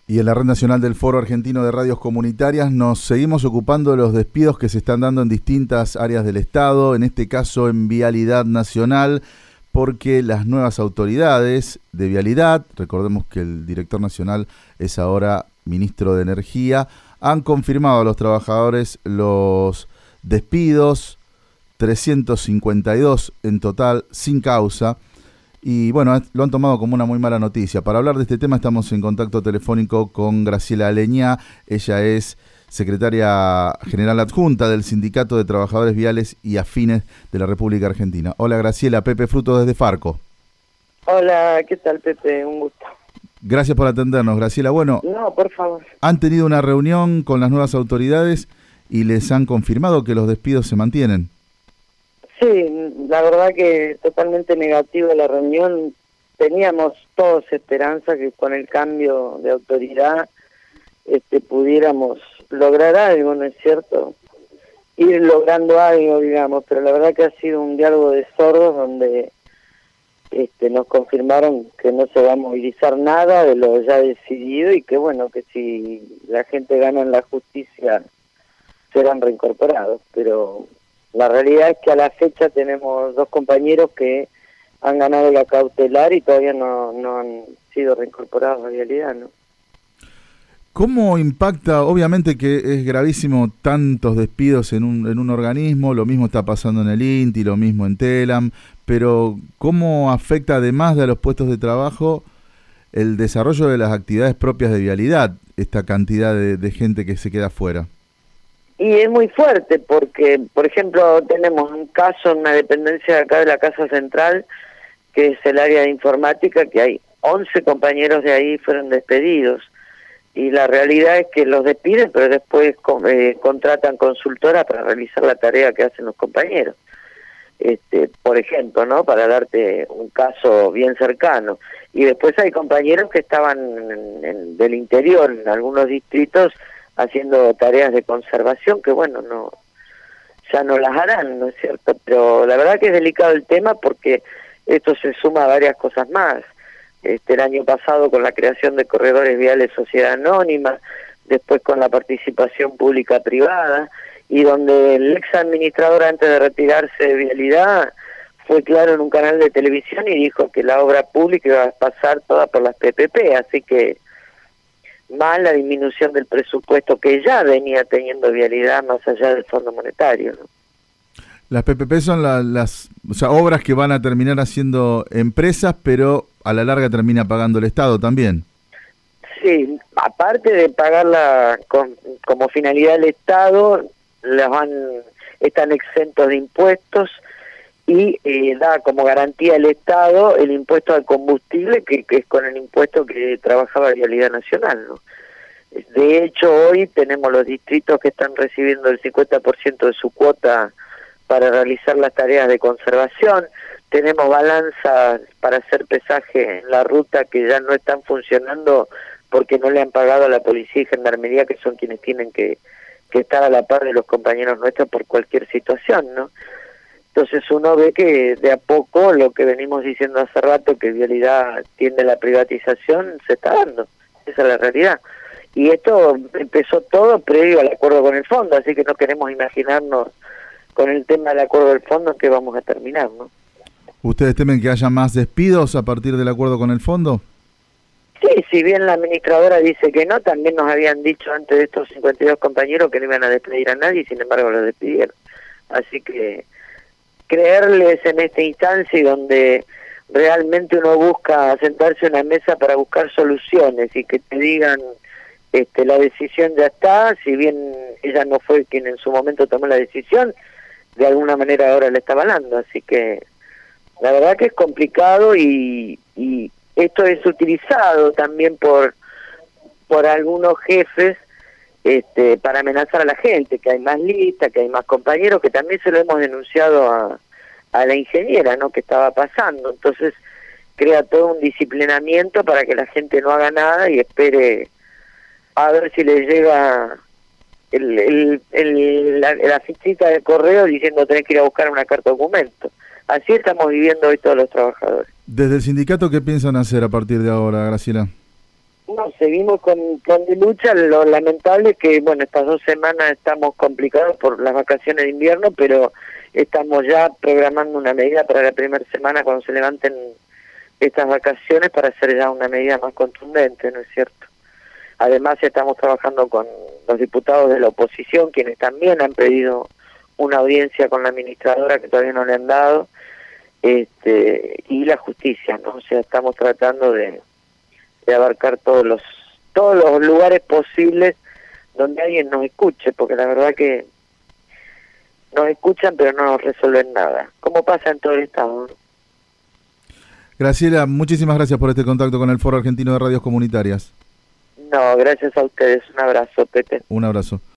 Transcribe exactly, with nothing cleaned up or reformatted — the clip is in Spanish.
Y en la Red Nacional del Foro Argentino de Radios Comunitarias nos seguimos ocupando de los despidos que se están dando en distintas áreas del Estado, en este caso en Vialidad Nacional, porque las nuevas autoridades de Vialidad, recordemos que el director nacional es ahora ministro de Energía, han confirmado a los trabajadores los despidos, trescientos cincuenta y dos en total, sin causa. Y bueno, lo han tomado como una muy mala noticia. Para hablar de este tema estamos en contacto telefónico con Graciela Aleñá. Ella es secretaria general adjunta del Sindicato de Trabajadores Viales y Afines de la República Argentina. Hola Graciela, Pepe Fruto desde Farco. Hola, ¿qué tal Pepe? Un gusto. Gracias por atendernos, Graciela. Bueno, no, por favor. Han tenido una reunión con las nuevas autoridades y les han confirmado que los despidos se mantienen. Sí, la verdad que totalmente negativa la reunión. Teníamos todos esperanza que con el cambio de autoridad este, pudiéramos lograr algo, ¿no es cierto? Ir logrando algo, digamos, pero la verdad que ha sido un diálogo de sordos donde este, nos confirmaron que no se va a movilizar nada de lo ya decidido y que bueno, que si la gente gana en la justicia serán reincorporados, pero la realidad es que a la fecha tenemos dos compañeros que han ganado la cautelar y todavía no, no han sido reincorporados a Vialidad, ¿no? ¿Cómo impacta? Obviamente que es gravísimo tantos despidos en un, en un organismo, lo mismo está pasando en el INTI, lo mismo en TELAM, pero ¿cómo afecta además de a los puestos de trabajo el desarrollo de las actividades propias de Vialidad, esta cantidad de, de gente que se queda fuera? Y es muy fuerte porque, por ejemplo, tenemos un caso en una dependencia de acá de la Casa Central, que es el área de informática, que hay once compañeros de ahí fueron despedidos. Y la realidad es que los despiden, pero después eh, contratan consultoras para realizar la tarea que hacen los compañeros. Este, por ejemplo, ¿no? Para darte un caso bien cercano. Y después hay compañeros que estaban en, en, del interior, en algunos distritos, haciendo tareas de conservación que bueno, no ya no las harán, ¿no es cierto? Pero la verdad que es delicado el tema porque esto se suma a varias cosas más. Este, el año pasado con la creación de corredores viales Sociedad Anónima, después con la participación pública-privada, y donde el ex administrador antes de retirarse de Vialidad fue claro en un canal de televisión y dijo que la obra pública iba a pasar toda por las P P P, así que más la disminución del presupuesto que ya venía teniendo Vialidad más allá del Fondo Monetario, ¿no? Las P P P son la, las o sea, obras que van a terminar haciendo empresas, pero a la larga termina pagando el Estado también. Sí, aparte de pagarla con, como finalidad el Estado, las van, están exentos de impuestos y eh, da como garantía el Estado el impuesto al combustible, que, que es con el impuesto que trabajaba Vialidad Nacional, ¿no? De hecho, hoy tenemos los distritos que están recibiendo el cincuenta por ciento de su cuota para realizar las tareas de conservación. Tenemos balanzas para hacer pesaje en la ruta que ya no están funcionando porque no le han pagado a la policía y gendarmería, que son quienes tienen que, que estar a la par de los compañeros nuestros por cualquier situación, ¿no? Entonces uno ve que de a poco lo que venimos diciendo hace rato, que Vialidad tiende a la privatización, se está dando. Esa es la realidad. Y esto empezó todo previo al acuerdo con el fondo, así que no queremos imaginarnos con el tema del acuerdo del fondo en que vamos a terminar, ¿no? ¿Ustedes temen que haya más despidos a partir del acuerdo con el fondo? Sí, si bien la administradora dice que no, también nos habían dicho antes de estos cincuenta y dos compañeros que no iban a despedir a nadie y sin embargo los despidieron. Así que creerles en esta instancia y donde realmente uno busca sentarse en una mesa para buscar soluciones y que te digan este, la decisión ya está, si bien ella no fue quien en su momento tomó la decisión, de alguna manera ahora le está avalando, así que la verdad que es complicado y, y esto es utilizado también por por algunos jefes este, para amenazar a la gente, que hay más listas, que hay más compañeros, que también se lo hemos denunciado a, a la ingeniera, ¿no?, que estaba pasando. Entonces crea todo un disciplinamiento para que la gente no haga nada y espere a ver si le llega el, el, el, la, la fichita de correo diciendo tenés que ir a buscar una carta documento. Así estamos viviendo hoy todos los trabajadores. Desde el sindicato, ¿qué piensan hacer a partir de ahora, Graciela? No, seguimos con, con mi lucha. Lo lamentable es que, bueno, estas dos semanas estamos complicados por las vacaciones de invierno, pero estamos ya programando una medida para la primera semana cuando se levanten estas vacaciones para hacer ya una medida más contundente, ¿no es cierto? Además estamos trabajando con los diputados de la oposición, quienes también han pedido una audiencia con la administradora que todavía no le han dado, este, y la justicia, ¿no? O sea, estamos tratando de, de abarcar todos los todos los lugares posibles donde alguien nos escuche, porque la verdad que nos escuchan pero no nos resuelven nada, como pasa en todo el estado, ¿no? Graciela, muchísimas gracias por este contacto con el Foro Argentino de Radios Comunitarias. No, gracias a ustedes. Un abrazo, Pepe. Un abrazo.